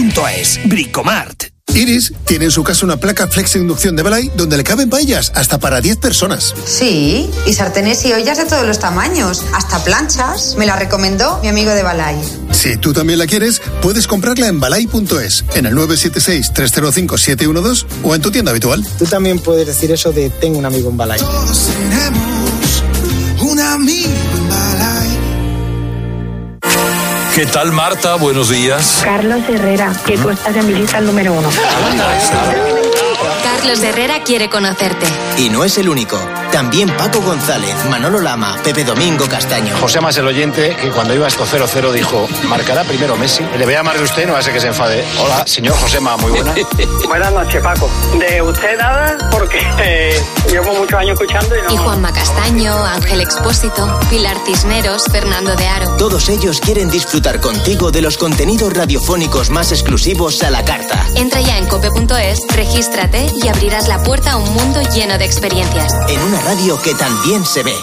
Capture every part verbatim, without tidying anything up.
punto es. Bricomart. Iris tiene en su casa una placa Flex Inducción de Balay donde le caben paellas hasta para diez personas. Sí, y sartenes y ollas de todos los tamaños, hasta planchas. Me la recomendó mi amigo de Balay. Si tú también la quieres, puedes comprarla en balay punto es, en el nueve siete seis, tres cero cinco, siete uno dos o en tu tienda habitual. Tú también puedes decir eso de tengo un amigo en Balay. Todos tenemos un amigo en Balay. ¿Qué tal, Marta? Buenos días. Carlos Herrera, que tú estás en mi lista el número uno. Carlos Herrera quiere conocerte. Y no es el único. También Paco González, Manolo Lama, Pepe Domingo Castaño. José Más, el oyente, que cuando iba esto cero cero dijo, marcará primero Messi. Le voy a llamar de usted, no va a ser que se enfade. Hola, señor José Más, muy buena. Buenas noches, Paco. De usted nada, porque eh, llevo muchos años escuchando y no... Y Juanma Castaño, Ángel Expósito, Pilar Cisneros, Fernando de Aro. Todos ellos quieren disfrutar contigo de los contenidos radiofónicos más exclusivos a la carta. Entra ya en cope punto es, regístrate y abrirás la puerta a un mundo lleno de experiencias. En una radio que también se ve.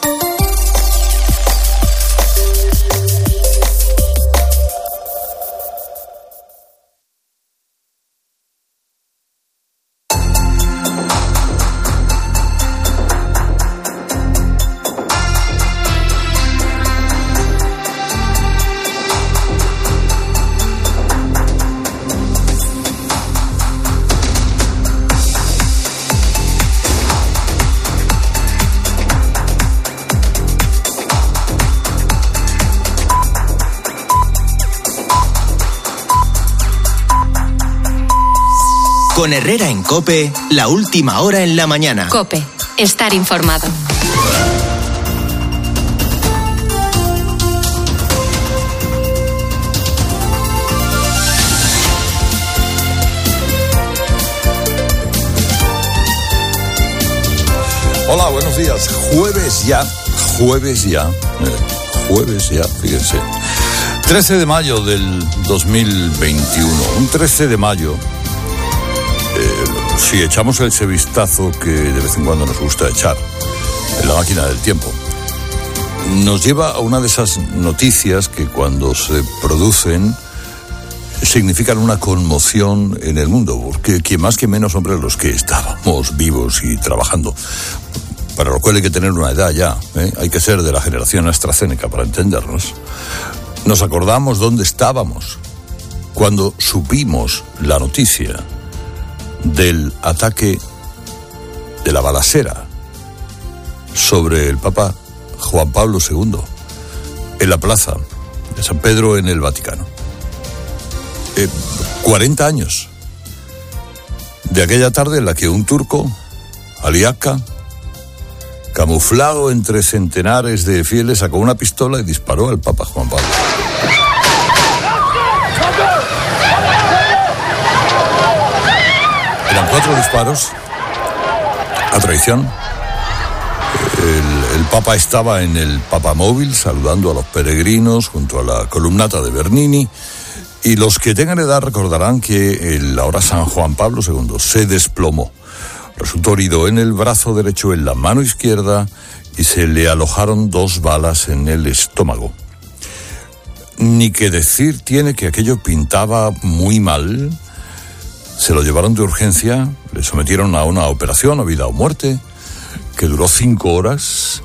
Con Herrera en COPE, la última hora en la mañana. COPE, estar informado. Hola, buenos días. Jueves ya, jueves ya, eh, jueves ya, fíjense. trece de mayo del dos mil veintiuno, un trece de mayo. Eh, si echamos ese vistazo que de vez en cuando nos gusta echar en la máquina del tiempo, nos lleva a una de esas noticias que cuando se producen significan una conmoción en el mundo, porque quien más que menos, hombre, los que estábamos vivos y trabajando, para lo cual hay que tener una edad ya, ¿eh? Hay que ser de la generación AstraZeneca para entendernos, nos acordamos dónde estábamos cuando supimos la noticia del ataque, de la balacera sobre el Papa Juan Pablo segundo en la plaza de San Pedro en el Vaticano. Eh, cuarenta años de aquella tarde en la que un turco, Ali Akka, camuflado entre centenares de fieles, sacó una pistola y disparó al Papa Juan Pablo. Eran cuatro disparos a traición. El, el Papa estaba en el papamóvil saludando a los peregrinos junto a la columnata de Bernini, y los que tengan edad recordarán que el ahora San Juan Pablo segundo se desplomó. Resultó herido en el brazo derecho, en la mano izquierda, y se le alojaron dos balas en el estómago. Ni que decir tiene que aquello pintaba muy mal. Se lo llevaron de urgencia, le sometieron a una operación a vida o muerte, que duró cinco horas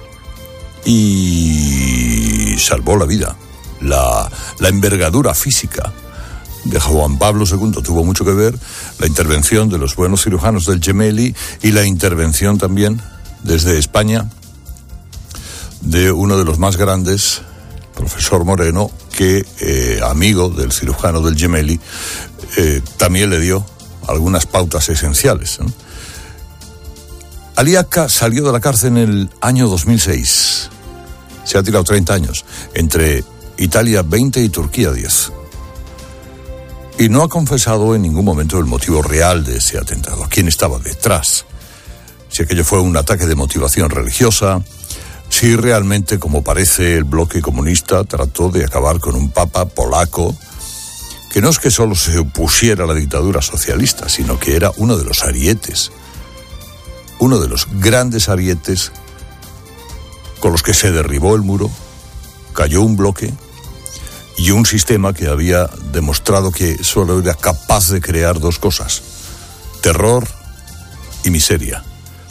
y salvó la vida. La, la envergadura física de Juan Pablo segundo tuvo mucho que ver, la intervención de los buenos cirujanos del Gemelli y la intervención también desde España de uno de los más grandes, profesor Moreno, que eh, amigo del cirujano del Gemelli, eh, también le dio algunas pautas esenciales, ¿no? Ali Akka salió de la cárcel en el año dos mil seis. Se ha tirado treinta años, entre Italia veinte y Turquía diez. Y no ha confesado en ningún momento el motivo real de ese atentado, quién estaba detrás, si aquello fue un ataque de motivación religiosa, si realmente, como parece, el bloque comunista trató de acabar con un papa polaco que no es que solo se opusiera a la dictadura socialista, sino que era uno de los arietes, uno de los grandes arietes con los que se derribó el muro, cayó un bloque y un sistema que había demostrado que solo era capaz de crear dos cosas: terror y miseria.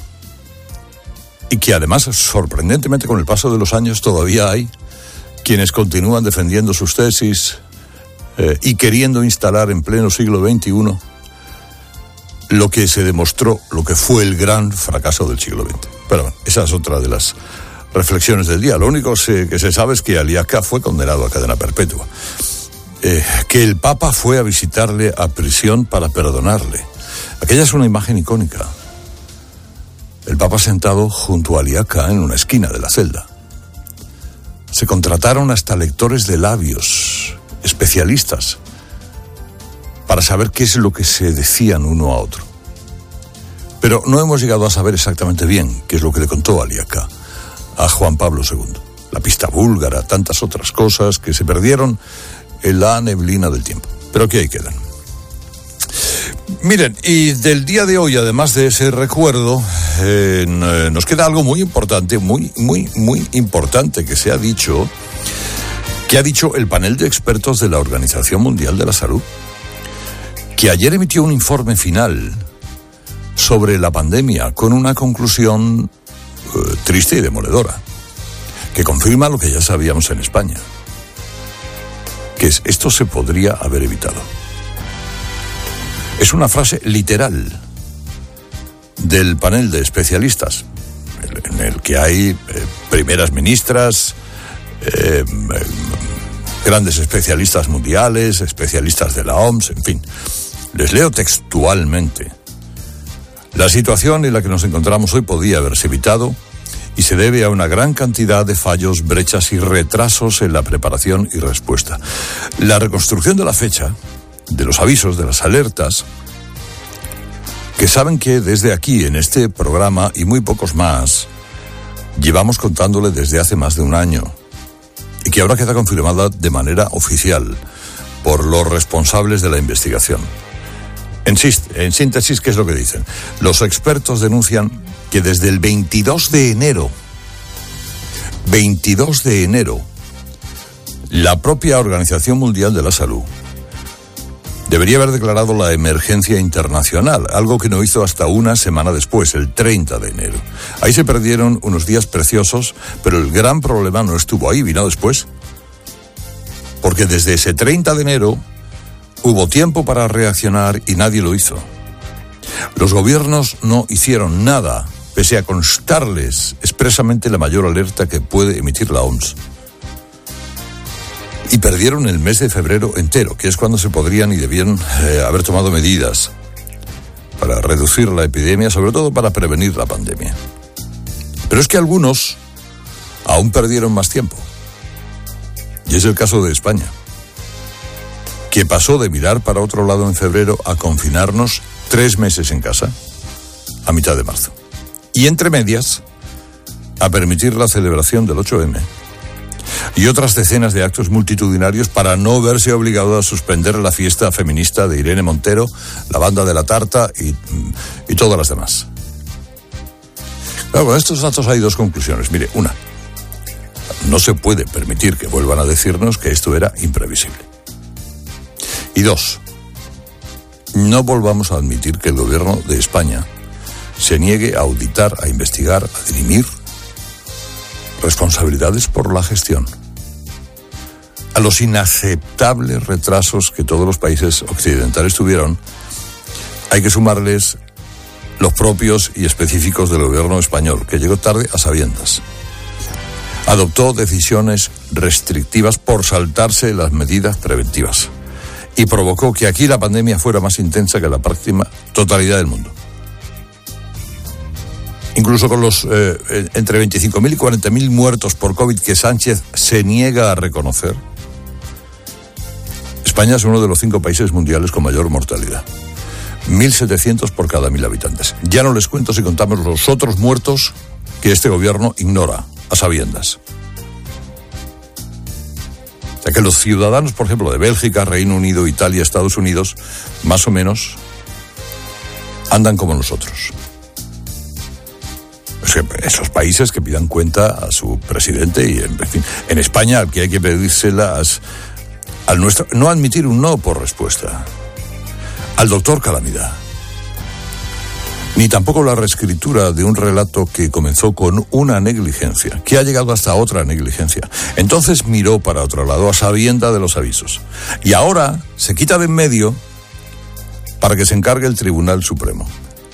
Y que además, sorprendentemente, con el paso de los años todavía hay quienes continúan defendiendo sus tesis eh, y queriendo instalar en pleno siglo veintiuno lo que se demostró, lo que fue el gran fracaso del siglo veinte. Pero bueno, esa es otra de las reflexiones del día. Lo único se, que se sabe es que Aliaga fue condenado a cadena perpetua. Eh, que el Papa fue a visitarle a prisión para perdonarle. Aquella es una imagen icónica. El Papa sentado junto a Aliaga en una esquina de la celda. Se contrataron hasta lectores de labios, especialistas, para saber qué es lo que se decían uno a otro. Pero no hemos llegado a saber exactamente bien qué es lo que le contó Aliaga a Juan Pablo segundo. La pista búlgara, tantas otras cosas que se perdieron en la neblina del tiempo. Pero que ahí quedan. Miren, y del día de hoy, además de ese recuerdo, eh, nos queda algo muy importante, muy, muy, muy importante que se ha dicho, que ha dicho el panel de expertos de la Organización Mundial de la Salud, que ayer emitió un informe final sobre la pandemia con una conclusión eh, triste y demoledora, que confirma lo que ya sabíamos en España, que es, esto se podría haber evitado. Es una frase literal del panel de especialistas, en el que hay eh, primeras ministras, eh, eh, grandes especialistas mundiales, especialistas de la O M S, en fin. Les leo textualmente. La situación en la que nos encontramos hoy podía haberse evitado y se debe a una gran cantidad de fallos, brechas y retrasos en la preparación y respuesta. La reconstrucción de la fecha, de los avisos, de las alertas, que saben que desde aquí, en este programa y muy pocos más, llevamos contándole desde hace más de un año, y que ahora queda confirmada de manera oficial por los responsables de la investigación. En, en síntesis, ¿qué es lo que dicen? Los expertos denuncian que desde el veintidós de enero, veintidós de enero, la propia Organización Mundial de la Salud debería haber declarado la emergencia internacional, algo que no hizo hasta una semana después, el treinta de enero. Ahí se perdieron unos días preciosos, pero el gran problema no estuvo ahí, vino después. Porque desde ese treinta de enero hubo tiempo para reaccionar y nadie lo hizo. Los gobiernos no hicieron nada, pese a constarles expresamente la mayor alerta que puede emitir la O M S. Y perdieron el mes de febrero entero, que es cuando se podrían y debían eh, haber tomado medidas para reducir la epidemia, sobre todo para prevenir la pandemia. Pero es que algunos aún perdieron más tiempo. Y es el caso de España, que pasó de mirar para otro lado en febrero a confinarnos tres meses en casa a mitad de marzo. Y entre medias, a permitir la celebración del ocho eme y otras decenas de actos multitudinarios para no verse obligado a suspender la fiesta feminista de Irene Montero, la banda de la tarta y, y todas las demás. Claro, con estos datos hay dos conclusiones. Mire, una, no se puede permitir que vuelvan a decirnos que esto era imprevisible. Y dos, no volvamos a admitir que el gobierno de España se niegue a auditar, a investigar, a dirimir responsabilidades por la gestión. A los inaceptables retrasos que todos los países occidentales tuvieron, hay que sumarles los propios y específicos del gobierno español, que llegó tarde a sabiendas. Adoptó decisiones restrictivas por saltarse las medidas preventivas y provocó que aquí la pandemia fuera más intensa que la práctica totalidad del mundo. Incluso con los eh, entre veinticinco mil y cuarenta mil muertos por COVID que Sánchez se niega a reconocer, España es uno de los cinco países mundiales con mayor mortalidad. mil setecientos por cada mil habitantes. Ya no les cuento si contamos los otros muertos que este gobierno ignora, a sabiendas. O sea que los ciudadanos, por ejemplo, de Bélgica, Reino Unido, Italia, Estados Unidos, más o menos, andan como nosotros. Esos países que pidan cuenta a su presidente y, en fin, en España, al que hay que pedírselas al nuestro, no admitir un no por respuesta, al doctor Calamidad, ni tampoco la reescritura de un relato que comenzó con una negligencia, que ha llegado hasta otra negligencia. Entonces miró para otro lado a sabienda de los avisos. Y ahora se quita de en medio para que se encargue el Tribunal Supremo.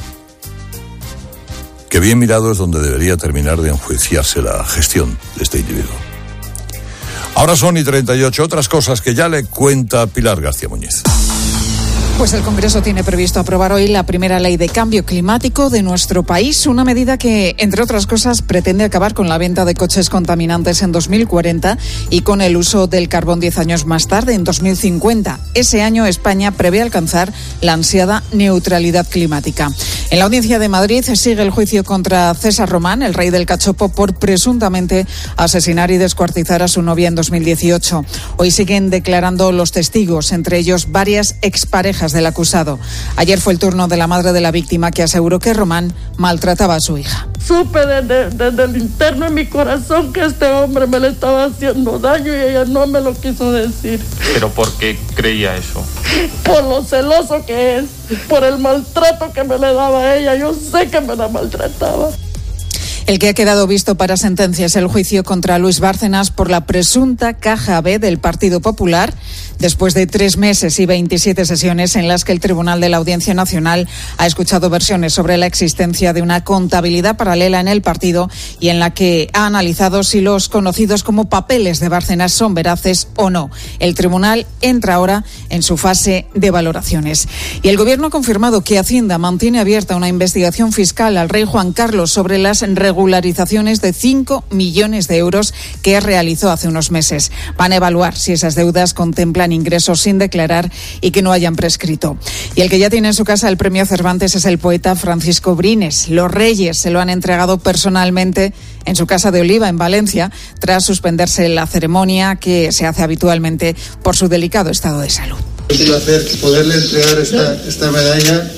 Que bien mirado es donde debería terminar de enjuiciarse la gestión de este individuo. Ahora son y treinta y ocho, otras cosas que ya le cuenta Pilar García Muñiz. Pues el Congreso tiene previsto aprobar hoy la primera ley de cambio climático de nuestro país, una medida que, entre otras cosas, pretende acabar con la venta de coches contaminantes en dos mil cuarenta y con el uso del carbón diez años más tarde, en dos mil cincuenta. Ese año España prevé alcanzar la ansiada neutralidad climática. En la Audiencia de Madrid sigue el juicio contra César Román, el rey del cachopo, por presuntamente asesinar y descuartizar a su novia en dos mil dieciocho. Hoy siguen declarando los testigos, entre ellos varias exparejas del acusado. Ayer fue el turno de la madre de la víctima, que aseguró que Román maltrataba a su hija. Supe desde, desde el interno de mi corazón que este hombre me le estaba haciendo daño y ella no me lo quiso decir. ¿Pero por qué creía eso? Por lo celoso que es, por el maltrato que me le daba a ella. Yo sé que me la maltrataba. El que ha quedado visto para sentencia es el juicio contra Luis Bárcenas por la presunta caja B del Partido Popular, después de tres meses y veintisiete sesiones en las que el Tribunal de la Audiencia Nacional ha escuchado versiones sobre la existencia de una contabilidad paralela en el partido y en la que ha analizado si los conocidos como papeles de Bárcenas son veraces o no. El Tribunal entra ahora en su fase de valoraciones. Y el Gobierno ha confirmado que Hacienda mantiene abierta una investigación fiscal al rey Juan Carlos sobre las regularizaciones de cinco millones de euros que realizó hace unos meses. Van a evaluar si esas deudas contemplan ingresos sin declarar y que no hayan prescrito. Y el que ya tiene en su casa el premio Cervantes es el poeta Francisco Brines. Los Reyes se lo han entregado personalmente en su casa de Oliva, en Valencia, tras suspenderse la ceremonia que se hace habitualmente por su delicado estado de salud. Es un placer poderle entregar esta, esta medalla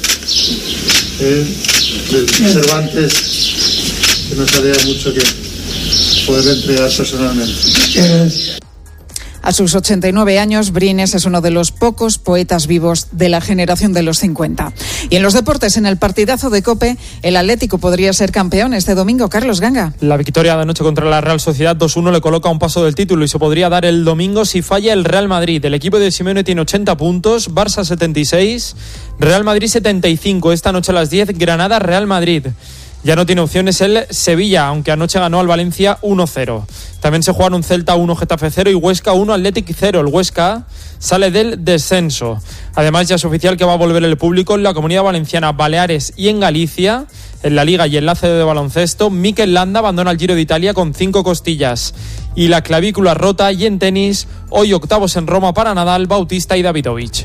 eh, de Cervantes, que nos alegra mucho que poderle entregar personalmente. Gracias. A sus ochenta y nueve años, Brines es uno de los pocos poetas vivos de la generación de los cincuenta. Y en los deportes, en el partidazo de COPE, el Atlético podría ser campeón este domingo. Carlos Ganga. La victoria de anoche contra la Real Sociedad dos uno le coloca a un paso del título y se podría dar el domingo si falla el Real Madrid. El equipo de Simeone tiene ochenta puntos, Barça setenta y seis, Real Madrid setenta y cinco. Esta noche a las diez, Granada-Real Madrid. Ya no tiene opciones el Sevilla, aunque anoche ganó al Valencia uno cero. También se juegan un Celta uno, Getafe cero y Huesca uno, Athletic cero. El Huesca sale del descenso. Además, ya es oficial que va a volver el público en la Comunidad Valenciana, Baleares y en Galicia. En la Liga y en la C D de baloncesto, Mikel Landa abandona el Giro de Italia con cinco costillas y la clavícula rota. Y en tenis, hoy octavos en Roma para Nadal, Bautista y Davidovich.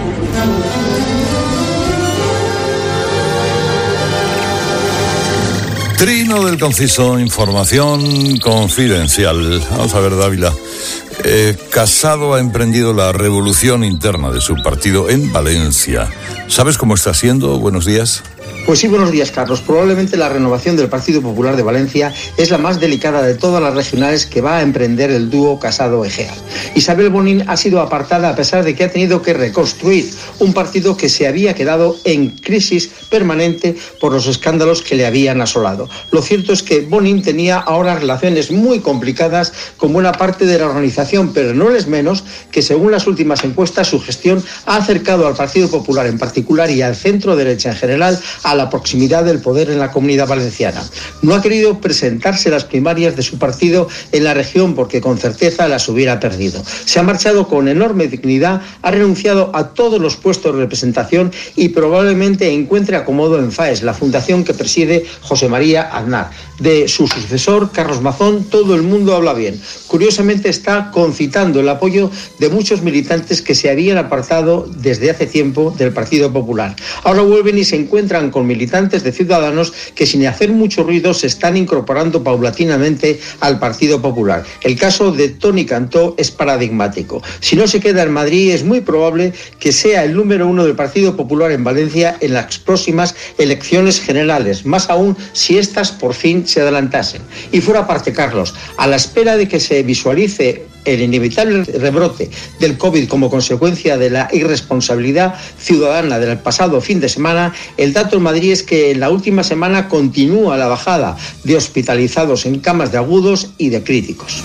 Trino del Conciso, información confidencial. Vamos a ver, Dávila. Eh, Casado ha emprendido la revolución interna de su partido en Valencia. ¿Sabes cómo está siendo? Buenos días. Pues sí, buenos días, Carlos. Probablemente la renovación del Partido Popular de Valencia es la más delicada de todas las regionales que va a emprender el dúo Casado-Egea. Isabel Bonín ha sido apartada a pesar de que ha tenido que reconstruir un partido que se había quedado en crisis permanente por los escándalos que le habían asolado. Lo cierto es que Bonín tenía ahora relaciones muy complicadas con buena parte de la organización, pero no es menos que, según las últimas encuestas, su gestión ha acercado al Partido Popular en particular y al centro derecha en general a la proximidad del poder en la Comunidad Valenciana. No ha querido presentarse las primarias de su partido en la región porque con certeza las hubiera perdido. Se ha marchado con enorme dignidad, ha renunciado a todos los puestos de representación y probablemente encuentre acomodo en FAES, la fundación que preside José María Aznar. De su sucesor, Carlos Mazón, todo el mundo habla bien. Curiosamente está concitando el apoyo de muchos militantes que se habían apartado desde hace tiempo del Partido Popular. Ahora vuelven y se encuentran con militantes de Ciudadanos que, sin hacer mucho ruido, se están incorporando paulatinamente al Partido Popular. El caso de Toni Cantó es paradigmático. Si no se queda en Madrid, es muy probable que sea el número uno del Partido Popular en Valencia en las próximas elecciones generales, más aún si estas por fin se adelantasen. Y fuera parte, Carlos, a la espera de que se visualice el inevitable rebrote del COVID como consecuencia de la irresponsabilidad ciudadana del pasado fin de semana, el dato en Madrid es que en la última semana continúa la bajada de hospitalizados en camas de agudos y de críticos.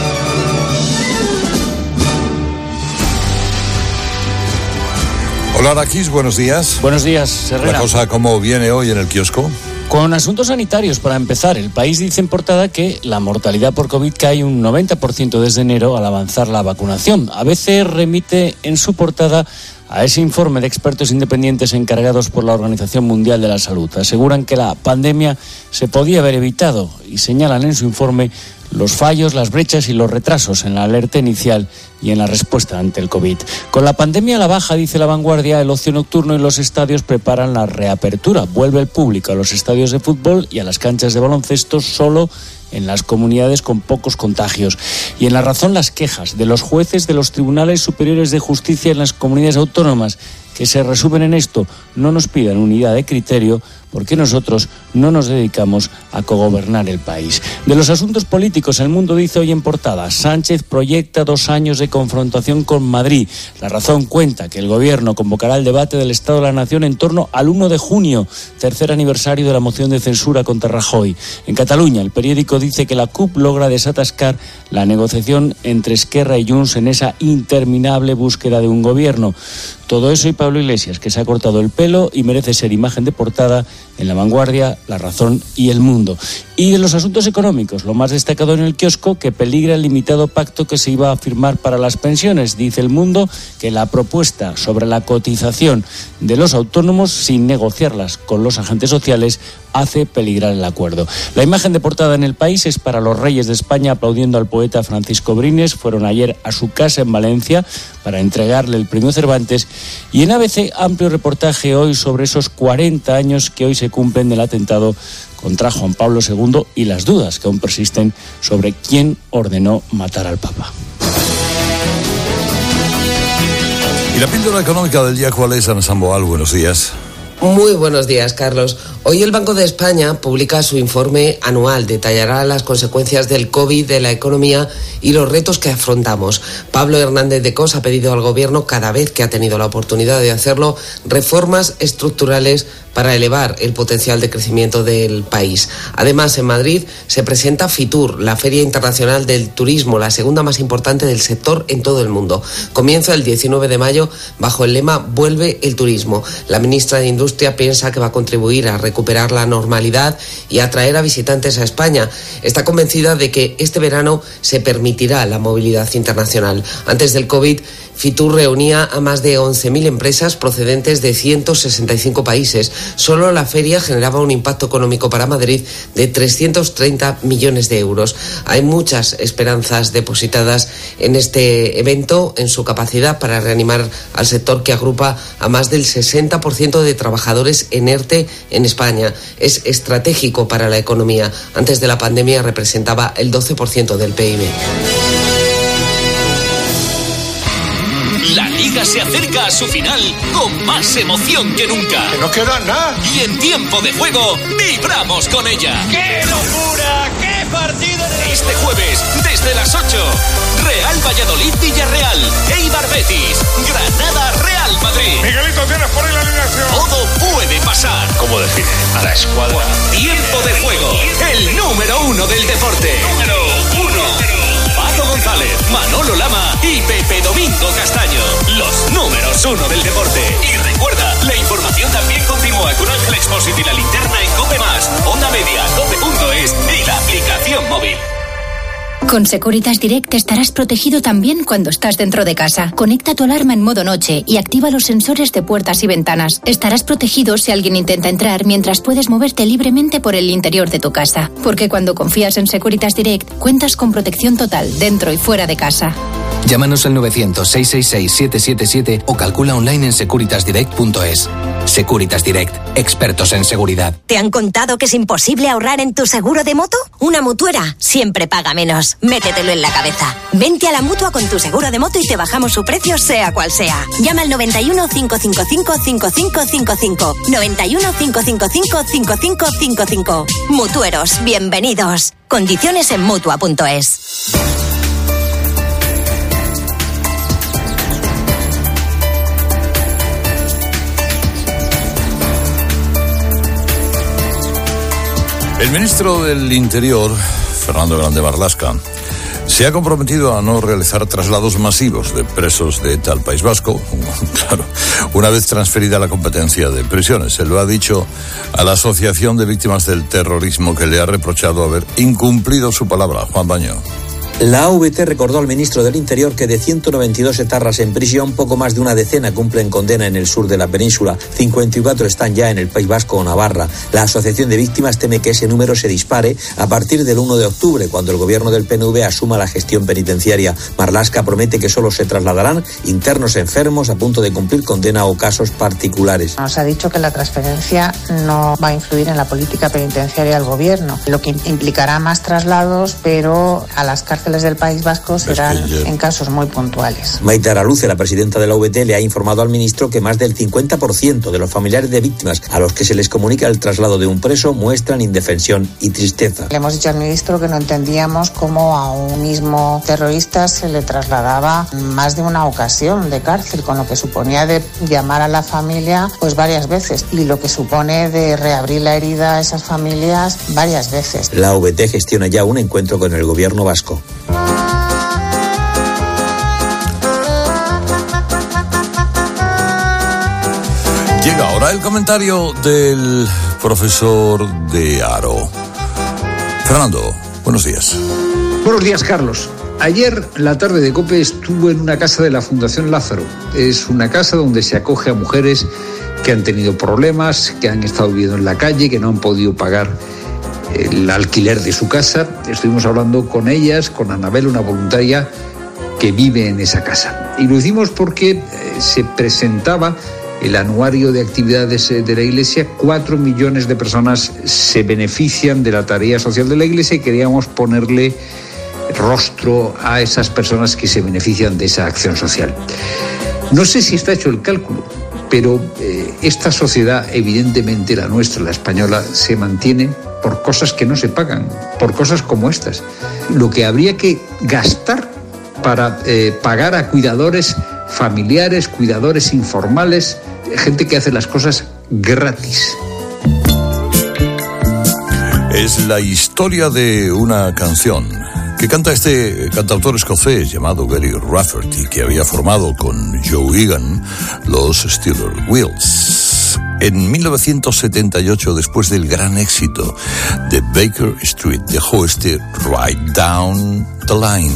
Hola Araquis, buenos días. Buenos días, Herrera. ¿La cosa cómo viene hoy en el kiosco? Con asuntos sanitarios, para empezar, el País dice en portada que la mortalidad por COVID cae un noventa por ciento desde enero al avanzar la vacunación. A B C remite en su portada a ese informe de expertos independientes encargados por la Organización Mundial de la Salud. Aseguran que la pandemia se podía haber evitado y señalan en su informe los fallos, las brechas y los retrasos en la alerta inicial y en la respuesta ante el COVID. Con la pandemia a la baja, dice La Vanguardia, el ocio nocturno y los estadios preparan la reapertura. Vuelve el público a los estadios de fútbol y a las canchas de baloncesto solo en las comunidades con pocos contagios. Y en La Razón, las quejas de los jueces de los tribunales superiores de justicia en las comunidades autónomas, que se resumen en esto: no nos pidan unidad de criterio porque nosotros no nos dedicamos a cogobernar el país. De los asuntos políticos, El Mundo dice hoy en portada: Sánchez proyecta dos años de confrontación con Madrid. La Razón cuenta que el Gobierno convocará el debate del Estado de la Nación en torno al uno de junio, tercer aniversario de la moción de censura contra Rajoy. En Cataluña, El Periódico dice que la C U P logra desatascar la negociación entre Esquerra y Junts en esa interminable búsqueda de un gobierno. Todo eso y Pablo Iglesias, que se ha cortado el pelo y merece ser imagen de portada en La Vanguardia, La Razón y El Mundo. Y de los asuntos económicos, lo más destacado en el kiosco, que peligra el limitado pacto que se iba a firmar para las pensiones. Dice El Mundo que la propuesta sobre la cotización de los autónomos, sin negociarlas con los agentes sociales, hace peligrar el acuerdo. La imagen de portada en El País es para los reyes de España aplaudiendo al poeta Francisco Brines. Fueron ayer a su casa en Valencia para entregarle el premio Cervantes. Y en A B C, amplio reportaje hoy sobre esos cuarenta años que hoy se cumplen del atentado contra Juan Pablo segundo y las dudas que aún persisten sobre quién ordenó matar al Papa. ¿Y la píldora económica del día cuál es, Ana Samboal? Buenos días. Muy buenos días, Carlos. Hoy el Banco de España publica su informe anual. Detallará las consecuencias del COVID de la economía y los retos que afrontamos. Pablo Hernández de Cos ha pedido al Gobierno, cada vez que ha tenido la oportunidad de hacerlo, reformas estructurales para elevar el potencial de crecimiento del país. Además, en Madrid se presenta FITUR, la Feria Internacional del Turismo, la segunda más importante del sector en todo el mundo. Comienza el diecinueve de mayo bajo el lema «Vuelve el turismo». La ministra de Industria piensa que va a contribuir a recuperar la normalidad y atraer a visitantes a España. Está convencida de que este verano se permitirá la movilidad internacional. Antes del COVID, FITUR reunía a más de once mil empresas procedentes de ciento sesenta y cinco países. Solo la feria generaba un impacto económico para Madrid de trescientos treinta millones de euros. Hay muchas esperanzas depositadas en este evento, en su capacidad para reanimar al sector que agrupa a más del sesenta por ciento de trabajadores en ERTE en España. Es estratégico para la economía. Antes de la pandemia representaba el doce por ciento del P I B. La Liga se acerca a su final con más emoción que nunca. ¡Que no queda nada! Y en tiempo de juego, vibramos con ella. ¡Qué locura! ¡Qué partido! De... Este jueves, desde las ocho, Real Valladolid-Villarreal, Eibar Betis, Granada-Real Madrid. Miguelito, tienes por ahí la alineación. Todo puede pasar. ¿Cómo define a la escuadra? Tiempo de juego, el número uno del deporte. Número uno. Paco González, Manolo Lama y Pepe Domingo Castaño. Los números uno del deporte. Y recuerda, la información también continúa con Ángel Expósito y la linterna en COPE más, Onda Media, COPE punto es y la aplicación móvil. Con Securitas Direct estarás protegido también cuando estás dentro de casa. Conecta tu alarma en modo noche y activa los sensores de puertas y ventanas. Estarás protegido si alguien intenta entrar mientras puedes moverte libremente por el interior de tu casa. Porque cuando confías en Securitas Direct, cuentas con protección total dentro y fuera de casa. Llámanos al novecientos, seiscientos sesenta y seis, siete siete siete o calcula online en securitas direct punto es. Securitas Direct, expertos en seguridad. ¿Te han contado que es imposible ahorrar en tu seguro de moto? Una mutuera siempre paga menos. Métetelo en la cabeza. Vente a la Mutua con tu seguro de moto y te bajamos su precio sea cual sea. Llama al noventa y uno, cinco cinco cinco, cinco cinco cinco cinco. noventa y uno, cinco cinco cinco, cinco cinco cinco cinco. Mutueros, bienvenidos. Condiciones en mutua punto es. El ministro del Interior, Fernando Grande Marlaska, se ha comprometido a no realizar traslados masivos de presos de ETA al País Vasco, claro, una vez transferida la competencia de prisiones. Se lo ha dicho a la Asociación de Víctimas del Terrorismo, que le ha reprochado haber incumplido su palabra. Juan Baño. La A V T recordó al ministro del Interior que de ciento noventa y dos etarras en prisión, poco más de una decena cumplen condena en el sur de la península, cincuenta y cuatro están ya en el País Vasco o Navarra. La Asociación de Víctimas teme que ese número se dispare a partir del uno de octubre, cuando el gobierno del P N V asuma la gestión penitenciaria. Marlaska promete que solo se trasladarán internos enfermos a punto de cumplir condena o casos particulares. Nos ha dicho que la transferencia no va a influir en la política penitenciaria del gobierno, lo que implicará más traslados, pero a las cárceles del País Vasco serán es que ya... en casos muy puntuales. Maite Araluce, la presidenta de la A V T, le ha informado al ministro que más del cincuenta por ciento de los familiares de víctimas a los que se les comunica el traslado de un preso muestran indefensión y tristeza. Le hemos dicho al ministro que no entendíamos cómo a un mismo terrorista se le trasladaba más de una ocasión de cárcel, con lo que suponía de llamar a la familia pues varias veces y lo que supone de reabrir la herida a esas familias varias veces. La A V T gestiona ya un encuentro con el gobierno vasco. Llega ahora el comentario del profesor de Haro. Fernando, buenos días. Buenos días, Carlos. Ayer la tarde de COPE estuvo en una casa de la Fundación Lázaro. Es una casa donde se acoge a mujeres que han tenido problemas, que han estado viviendo en la calle, que no han podido pagar el alquiler de su casa. Estuvimos hablando con ellas, con Anabel, una voluntaria que vive en esa casa. Y lo hicimos porque eh, se presentaba el anuario de actividades de la Iglesia. Cuatro millones de personas se benefician de la tarea social de la Iglesia y queríamos ponerle rostro a esas personas que se benefician de esa acción social. No sé si está hecho el cálculo, pero eh, esta sociedad, evidentemente la nuestra, la española, se mantiene por cosas que no se pagan, por cosas como estas. Lo que habría que gastar para eh, pagar a cuidadores familiares, cuidadores informales, gente que hace las cosas gratis. Es la historia de una canción que canta este cantautor escocés llamado Gary Rafferty, que había formado con Joe Egan los Steeler Wheels. En mil novecientos setenta y ocho, después del gran éxito de Baker Street, dejó este Right Down the Line.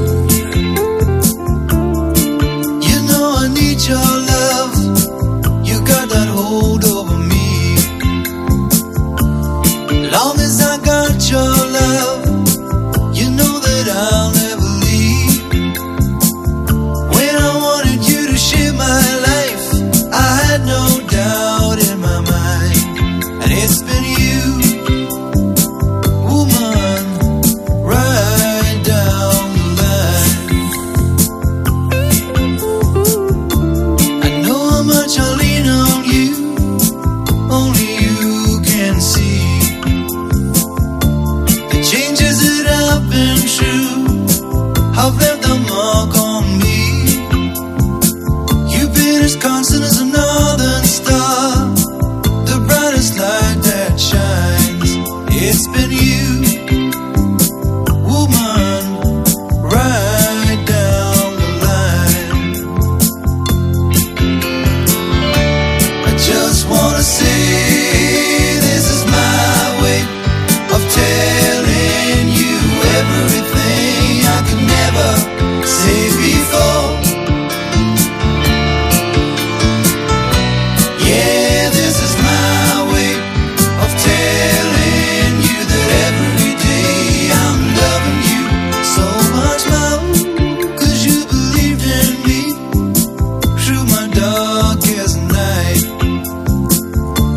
You know I need your love. You got that hold over me. Long as I got your love, you know that I'll never leave. When I wanted you to share my life, I had no doubt in my mind. And it's been you, woman, right down the line. I know how much I lean on you, only you can see the changes that I've been through, have left a mark on me. You've been as constant as a northern star, the brightest light that shines. It's been you, woman, right down the line. I just wanna say this is my way of telling you everything I could never say before. Yeah, this is my way of telling you that every day I'm loving you so much more, 'cause you believed in me through my darkest night.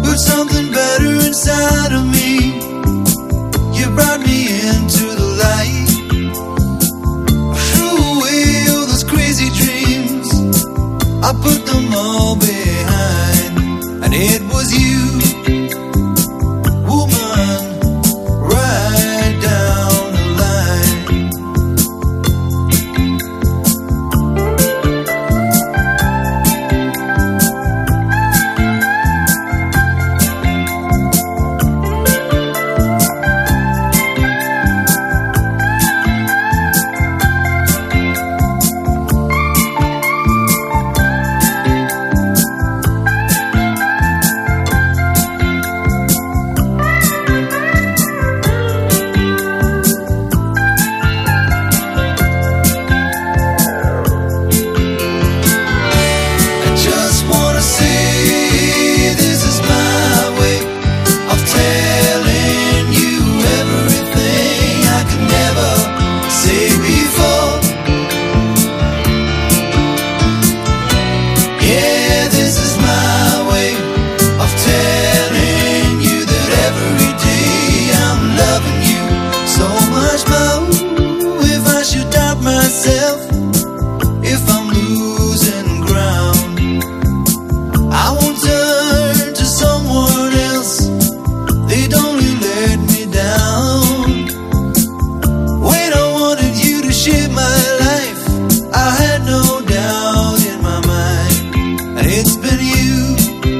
been you,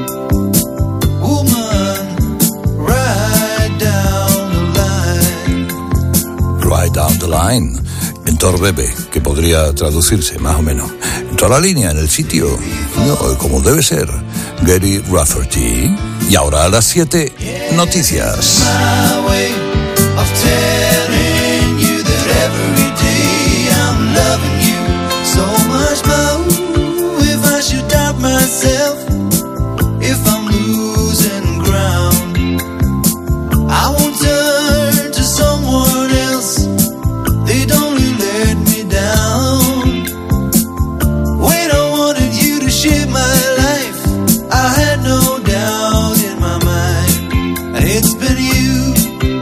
woman, right down the line. Right down the line. Entor bebe, que podría traducirse más o menos. Entró a la línea en el sitio, no, como debe ser. Gary Rafferty. Y ahora a las siete, noticias. My way of telling you that every day I'm loving you so much more. If I should doubt myself, if I'm losing ground, I won't turn to someone else. They'd only let me down. When I wanted you to share my life, I had no doubt in my mind. And it's been you,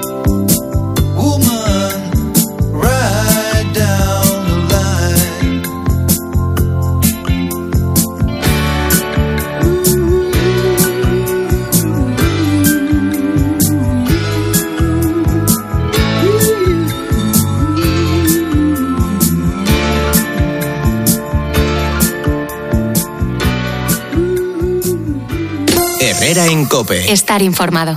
woman, right down the line. Herrera en COPE. Estar informado.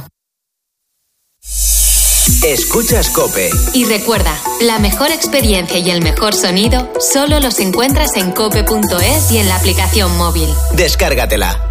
Escuchas COPE. Y recuerda, la mejor experiencia y el mejor sonido solo los encuentras en cope punto es y en la aplicación móvil. Descárgatela.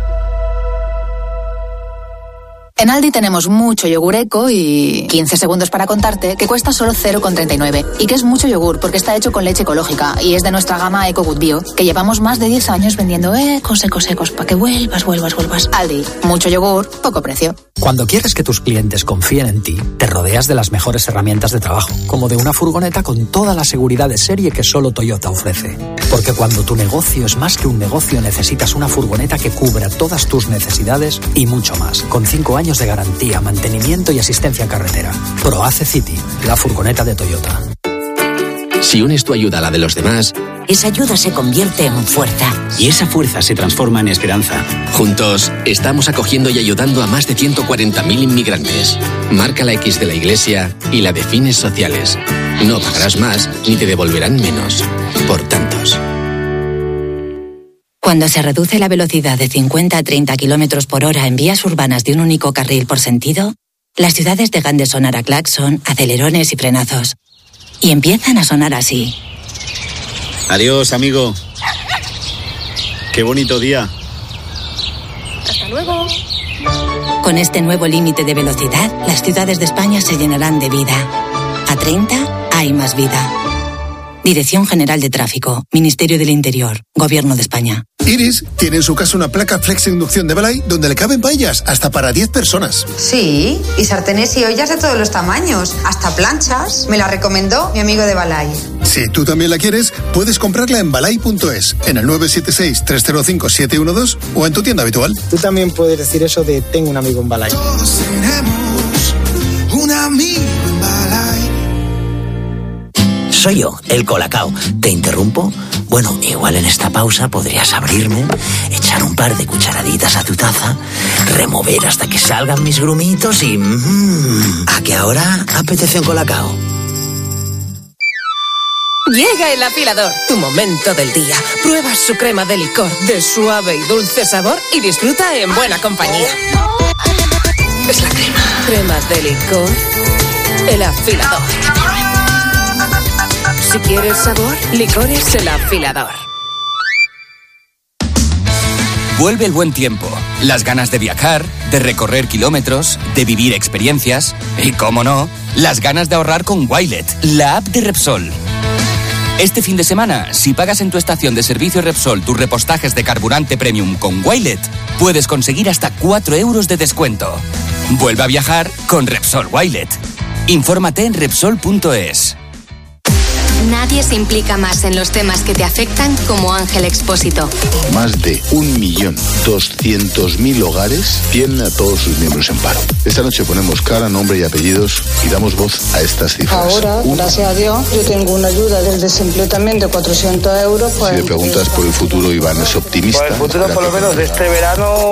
En Aldi tenemos mucho yogur eco y quince segundos para contarte que cuesta solo cero coma treinta y nueve y que es mucho yogur porque está hecho con leche ecológica y es de nuestra gama Eco Good Bio, que llevamos más de diez años vendiendo ecos, ecos, ecos para que vuelvas, vuelvas, vuelvas. Aldi, mucho yogur, poco precio. Cuando quieres que tus clientes confíen en ti, te rodeas de las mejores herramientas de trabajo, como de una furgoneta con toda la seguridad de serie que solo Toyota ofrece. Porque cuando tu negocio es más que un negocio, necesitas una furgoneta que cubra todas tus necesidades y mucho más, con cinco años de garantía, mantenimiento y asistencia en carretera. ProAce City, la furgoneta de Toyota. Si unes tu ayuda a la de los demás, esa ayuda se convierte en fuerza. Y esa fuerza se transforma en esperanza. Juntos, estamos acogiendo y ayudando a más de ciento cuarenta mil inmigrantes. Marca la X de la Iglesia y la de fines sociales. No pagarás más ni te devolverán menos. Por tantos. Cuando se reduce la velocidad de cincuenta a treinta kilómetros por hora en vías urbanas de un único carril por sentido, las ciudades dejan de sonar a claxon, acelerones y frenazos. Y empiezan a sonar así. Adiós, amigo. Qué bonito día. Hasta luego. Con este nuevo límite de velocidad, las ciudades de España se llenarán de vida. A treinta hay más vida. Dirección General de Tráfico, Ministerio del Interior, Gobierno de España. Iris tiene en su casa una placa Flex Inducción de Balay donde le caben paellas hasta para diez personas. Sí, y sartenes y ollas de todos los tamaños, hasta planchas. Me la recomendó mi amigo de Balay. Si tú también la quieres, puedes comprarla en balay punto es, en el nueve siete seis, tres cero cinco, siete uno dos o en tu tienda habitual. Tú también puedes decir eso de tengo un amigo en Balay. Todos tenemos un amigo en Balay. Soy yo, el Colacao. ¿Te interrumpo? Bueno, igual en esta pausa podrías abrirme, echar un par de cucharaditas a tu taza, remover hasta que salgan mis grumitos y... Mmm, ¿a que ahora apetece un Colacao? Llega el afilador, tu momento del día. Prueba su crema de licor de suave y dulce sabor y disfruta en buena compañía. Es la crema. Crema de licor, el afilador. Si quieres sabor, licores el afilador. Vuelve el buen tiempo, las ganas de viajar, de recorrer kilómetros, de vivir experiencias y, cómo no, las ganas de ahorrar con Wilet, la app de Repsol. Este fin de semana, si pagas en tu estación de servicio Repsol tus repostajes de carburante premium con Wilet, puedes conseguir hasta cuatro euros de descuento. Vuelve a viajar con Repsol Wilet. Infórmate en Repsol punto es. Nadie se implica más en los temas que te afectan como Ángel Expósito. Más de un millón doscientos mil hogares tienen a todos sus miembros en paro. Esta noche ponemos cara, nombre y apellidos y damos voz a estas cifras. Ahora, una... gracias a Dios, yo tengo una ayuda del desempleo también de cuatrocientos euros. Pues, si le preguntas por el futuro, Iván es optimista. Por el futuro, por lo menos, de este verano...